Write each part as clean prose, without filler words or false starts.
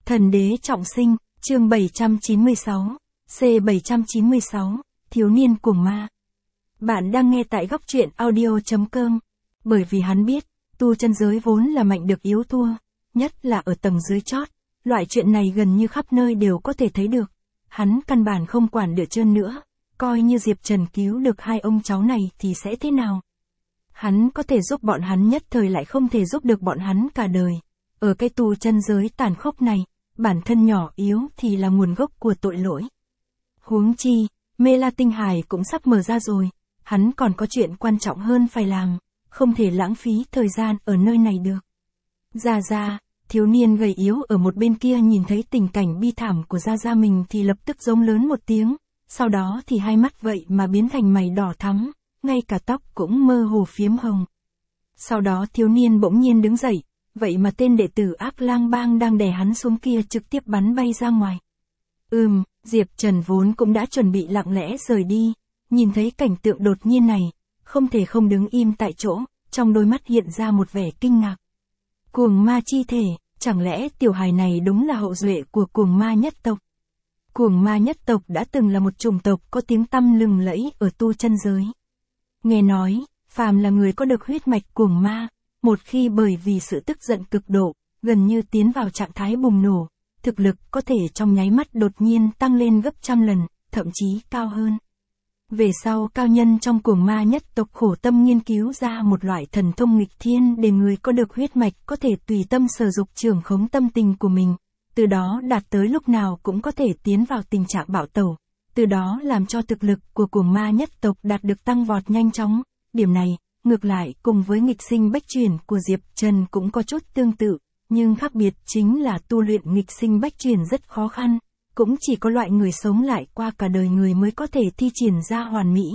Thần đế trọng sinh, chương 796, C796, thiếu niên cuồng ma. Bạn đang nghe tại góc truyện audio.com. Bởi vì hắn biết, tu chân giới vốn là mạnh được yếu thua, nhất là ở tầng dưới chót, loại chuyện này gần như khắp nơi đều có thể thấy được. Hắn căn bản không quản được trơn nữa, coi như Diệp Trần cứu được hai ông cháu này thì sẽ thế nào. Hắn có thể giúp bọn hắn nhất thời lại không thể giúp được bọn hắn cả đời. Ở cái tu chân giới tàn khốc này, bản thân nhỏ yếu thì là nguồn gốc của tội lỗi. Huống chi, Mê La Tinh Hải cũng sắp mở ra rồi, hắn còn có chuyện quan trọng hơn phải làm, không thể lãng phí thời gian ở nơi này được. Gia, thiếu niên gầy yếu ở một bên kia nhìn thấy tình cảnh bi thảm của Gia mình thì lập tức giống lớn một tiếng, sau đó thì hai mắt vậy mà biến thành mày đỏ thắm, ngay cả tóc cũng mơ hồ phiếm hồng. Sau đó thiếu niên bỗng nhiên đứng dậy, vậy mà tên đệ tử Ác Lang Bang đang đè hắn xuống kia trực tiếp bắn bay ra ngoài. Diệp Trần vốn cũng đã chuẩn bị lặng lẽ rời đi, nhìn thấy cảnh tượng đột nhiên này, không thể không đứng im tại chỗ, trong đôi mắt hiện ra một vẻ kinh ngạc. Cuồng ma chi thể, chẳng lẽ tiểu hài này đúng là hậu duệ của cuồng ma nhất tộc? Cuồng ma nhất tộc đã từng là một chủng tộc có tiếng tăm lừng lẫy ở tu chân giới. Nghe nói, phàm là người có được huyết mạch cuồng ma, một khi bởi vì sự tức giận cực độ, gần như tiến vào trạng thái bùng nổ, thực lực có thể trong nháy mắt đột nhiên tăng lên gấp trăm lần, thậm chí cao hơn. Về sau cao nhân trong cuồng ma nhất tộc khổ tâm nghiên cứu ra một loại thần thông nghịch thiên để người có được huyết mạch có thể tùy tâm sử dụng trưởng khống tâm tình của mình, từ đó đạt tới lúc nào cũng có thể tiến vào tình trạng bạo tẩu, từ đó làm cho thực lực của cuồng ma nhất tộc đạt được tăng vọt nhanh chóng. Điểm này, ngược lại cùng với nghịch sinh bách chuyển của Diệp Trần cũng có chút tương tự, nhưng khác biệt chính là tu luyện nghịch sinh bách chuyển rất khó khăn, cũng chỉ có loại người sống lại qua cả đời người mới có thể thi triển ra hoàn mỹ.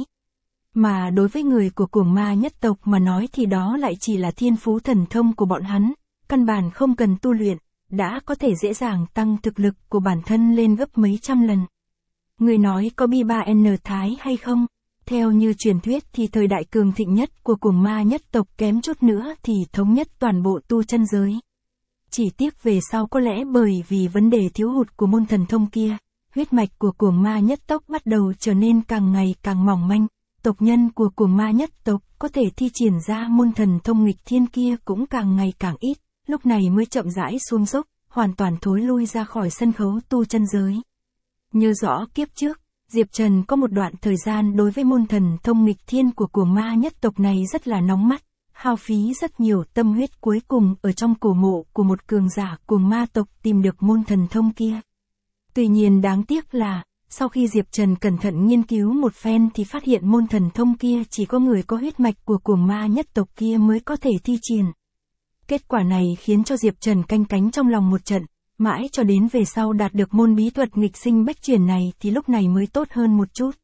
Mà đối với người của cuồng ma nhất tộc mà nói thì đó lại chỉ là thiên phú thần thông của bọn hắn, căn bản không cần tu luyện, đã có thể dễ dàng tăng thực lực của bản thân lên gấp mấy trăm lần. Người nói có bi-3N Thái hay không? Theo như truyền thuyết thì thời đại cường thịnh nhất của cuồng ma nhất tộc kém chút nữa thì thống nhất toàn bộ tu chân giới. Chỉ tiếc về sau có lẽ bởi vì vấn đề thiếu hụt của môn thần thông kia, huyết mạch của cuồng ma nhất tộc bắt đầu trở nên càng ngày càng mỏng manh, tộc nhân của cuồng ma nhất tộc có thể thi triển ra môn thần thông nghịch thiên kia cũng càng ngày càng ít, lúc này mới chậm rãi xuống dốc, hoàn toàn thối lui ra khỏi sân khấu tu chân giới. Nhớ rõ kiếp trước, Diệp Trần có một đoạn thời gian đối với môn thần thông nghịch thiên của cuồng ma nhất tộc này rất là nóng mắt, hao phí rất nhiều tâm huyết, cuối cùng ở trong cổ mộ của một cường giả cuồng ma tộc tìm được môn thần thông kia. Tuy nhiên đáng tiếc là, sau khi Diệp Trần cẩn thận nghiên cứu một phen thì phát hiện môn thần thông kia chỉ có người có huyết mạch của cuồng ma nhất tộc kia mới có thể thi triển. Kết quả này khiến cho Diệp Trần canh cánh trong lòng một trận, mãi cho đến về sau đạt được môn bí thuật nghịch sinh bách chuyển này thì lúc này mới tốt hơn một chút.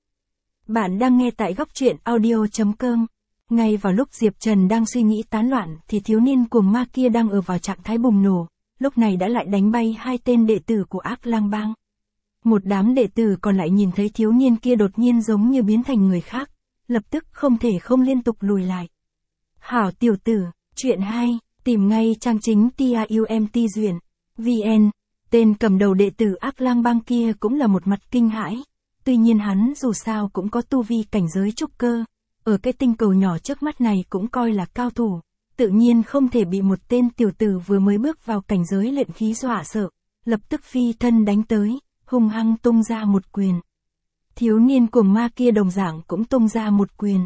Bạn đang nghe tại góc truyện audio.com. Ngay vào lúc Diệp Trần đang suy nghĩ tán loạn thì thiếu niên cuồng ma kia đang ở vào trạng thái bùng nổ, lúc này đã lại đánh bay hai tên đệ tử của Ác Lang Bang. Một đám đệ tử còn lại nhìn thấy thiếu niên kia đột nhiên giống như biến thành người khác, lập tức không thể không liên tục lùi lại. Hảo tiểu tử, chuyện hay, tìm ngay trang chính TIUMT Duyện, VN, tên cầm đầu đệ tử Ác Lang Bang kia cũng là một mặt kinh hãi, tuy nhiên hắn dù sao cũng có tu vi cảnh giới trúc cơ. Ở cái tinh cầu nhỏ trước mắt này cũng coi là cao thủ, tự nhiên không thể bị một tên tiểu tử vừa mới bước vào cảnh giới luyện khí dọa sợ, lập tức phi thân đánh tới, hung hăng tung ra một quyền. Thiếu niên cuồng ma kia đồng dạng cũng tung ra một quyền.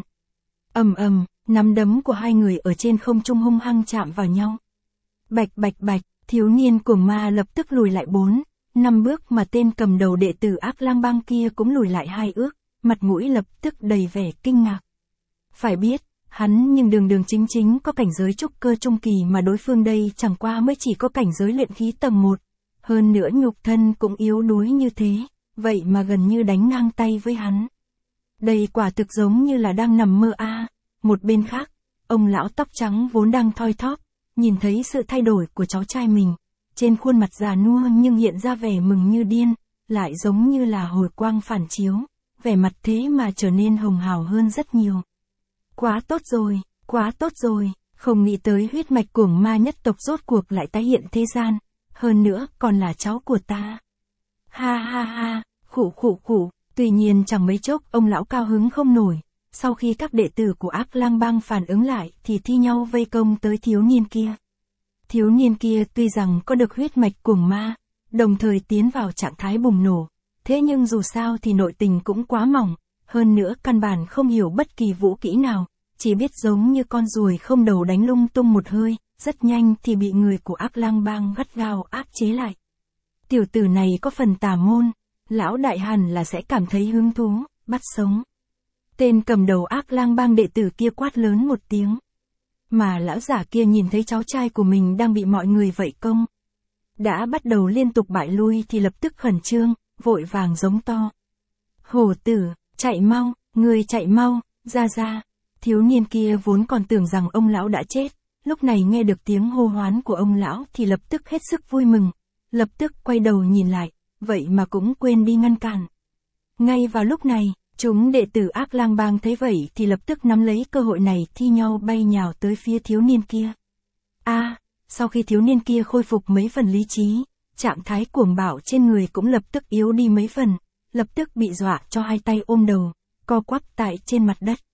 Nắm đấm của hai người ở trên không trung hung hăng chạm vào nhau. Bạch, thiếu niên cuồng ma lập tức lùi lại 4-5 bước mà tên cầm đầu đệ tử Ác Lang Bang kia cũng lùi lại 2 ước, mặt mũi lập tức đầy vẻ kinh ngạc. Phải biết, hắn nhưng đường chính có cảnh giới trúc cơ trung kỳ mà đối phương đây chẳng qua mới chỉ có cảnh giới luyện khí tầng 1. Hơn nữa nhục thân cũng yếu đuối như thế, vậy mà gần như đánh ngang tay với hắn. Đây quả thực giống như là đang nằm mơ a. Một bên khác, ông lão tóc trắng vốn đang thoi thóp, nhìn thấy sự thay đổi của cháu trai mình, trên khuôn mặt già nua nhưng hiện ra vẻ mừng như điên, lại giống như là hồi quang phản chiếu, vẻ mặt thế mà trở nên hồng hào hơn rất nhiều. Quá tốt rồi, không nghĩ tới huyết mạch cuồng ma nhất tộc rốt cuộc lại tái hiện thế gian, hơn nữa còn là cháu của ta. Ha ha ha, khụ, tuy nhiên chẳng mấy chốc ông lão cao hứng không nổi, sau khi các đệ tử của Ác Lang Bang phản ứng lại thì thi nhau vây công tới thiếu niên kia. Thiếu niên kia tuy rằng có được huyết mạch cuồng ma, đồng thời tiến vào trạng thái bùng nổ, thế nhưng dù sao thì nội tình cũng quá mỏng, hơn nữa căn bản không hiểu bất kỳ vũ kỹ nào, chỉ biết giống như con ruồi không đầu đánh lung tung một hơi, rất nhanh thì bị người của Ác Lang Bang gắt gao áp chế lại. Tiểu tử này có phần tà môn, lão đại hẳn là sẽ cảm thấy hứng thú, bắt sống. Tên cầm đầu Ác Lang Bang đệ tử kia quát lớn một tiếng. Mà lão giả kia nhìn thấy cháu trai của mình đang bị mọi người vây công. Đã bắt đầu liên tục bại lui thì lập tức khẩn trương, vội vàng giống to. Hổ tử, chạy mau, người chạy mau, ra. Thiếu niên kia vốn còn tưởng rằng ông lão đã chết, lúc này nghe được tiếng hô hoán của ông lão thì lập tức hết sức vui mừng, lập tức quay đầu nhìn lại, vậy mà cũng quên đi ngăn cản. Ngay vào lúc này, chúng đệ tử Ác Lang Bang thấy vậy thì lập tức nắm lấy cơ hội này thi nhau bay nhào tới phía thiếu niên kia. Sau khi thiếu niên kia khôi phục mấy phần lý trí, trạng thái cuồng bạo trên người cũng lập tức yếu đi mấy phần, lập tức bị dọa cho hai tay ôm đầu, co quắp tại trên mặt đất.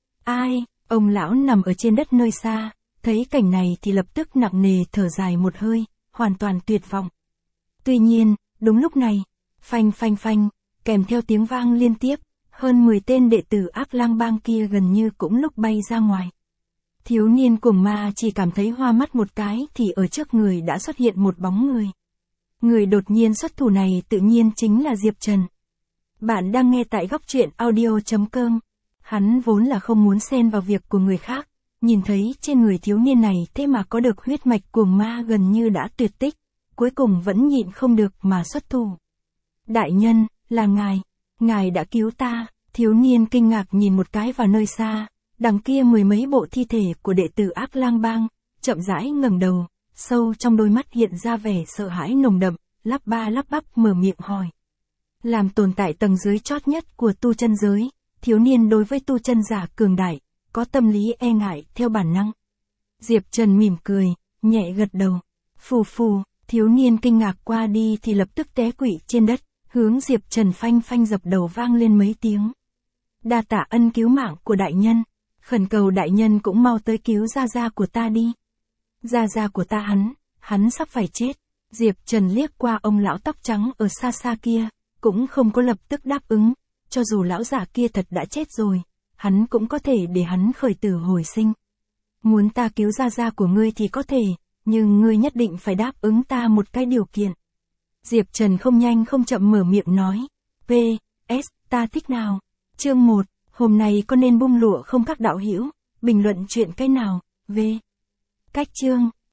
Ông lão nằm ở trên đất nơi xa, thấy cảnh này thì lập tức nặng nề thở dài một hơi, hoàn toàn tuyệt vọng. Tuy nhiên, đúng lúc này, phanh, kèm theo tiếng vang liên tiếp, hơn 10 tên đệ tử Ác Lang Bang kia gần như cũng lúc bay ra ngoài. Thiếu niên cuồng ma chỉ cảm thấy hoa mắt một cái thì ở trước người đã xuất hiện một bóng người. Người đột nhiên xuất thủ này tự nhiên chính là Diệp Trần. Bạn đang nghe tại góc truyện audio.com. Hắn vốn là không muốn xen vào việc của người khác, nhìn thấy trên người thiếu niên này thế mà có được huyết mạch cuồng ma gần như đã tuyệt tích, cuối cùng vẫn nhịn không được mà xuất thủ. Đại nhân, là ngài đã cứu ta. Thiếu niên kinh ngạc nhìn một cái vào nơi xa, đằng kia mười mấy bộ thi thể của đệ tử Ác Lang Bang, chậm rãi ngẩng đầu, sâu trong đôi mắt hiện ra vẻ sợ hãi nồng đậm, lắp bắp mở miệng hỏi. Làm tồn tại tầng dưới chót nhất của tu chân giới, thiếu niên đối với tu chân giả cường đại, có tâm lý e ngại theo bản năng. Diệp Trần mỉm cười, nhẹ gật đầu. Phù, thiếu niên kinh ngạc qua đi thì lập tức té quỵ trên đất, hướng Diệp Trần phanh dập đầu vang lên mấy tiếng. Đa tạ ân cứu mạng của đại nhân, khẩn cầu đại nhân cũng mau tới cứu gia của ta đi. Gia của ta hắn sắp phải chết. Diệp Trần liếc qua ông lão tóc trắng ở xa kia, cũng không có lập tức đáp ứng, cho dù lão giả kia thật đã chết rồi, hắn cũng có thể để hắn khởi tử hồi sinh. Muốn ta cứu gia của ngươi thì có thể, nhưng ngươi nhất định phải đáp ứng ta một cái điều kiện. Diệp Trần không nhanh không chậm mở miệng nói. PS, ta thích nào. Chương 1, hôm nay có nên bung lụa không các đạo hữu, bình luận chuyện cái nào, Cách chương.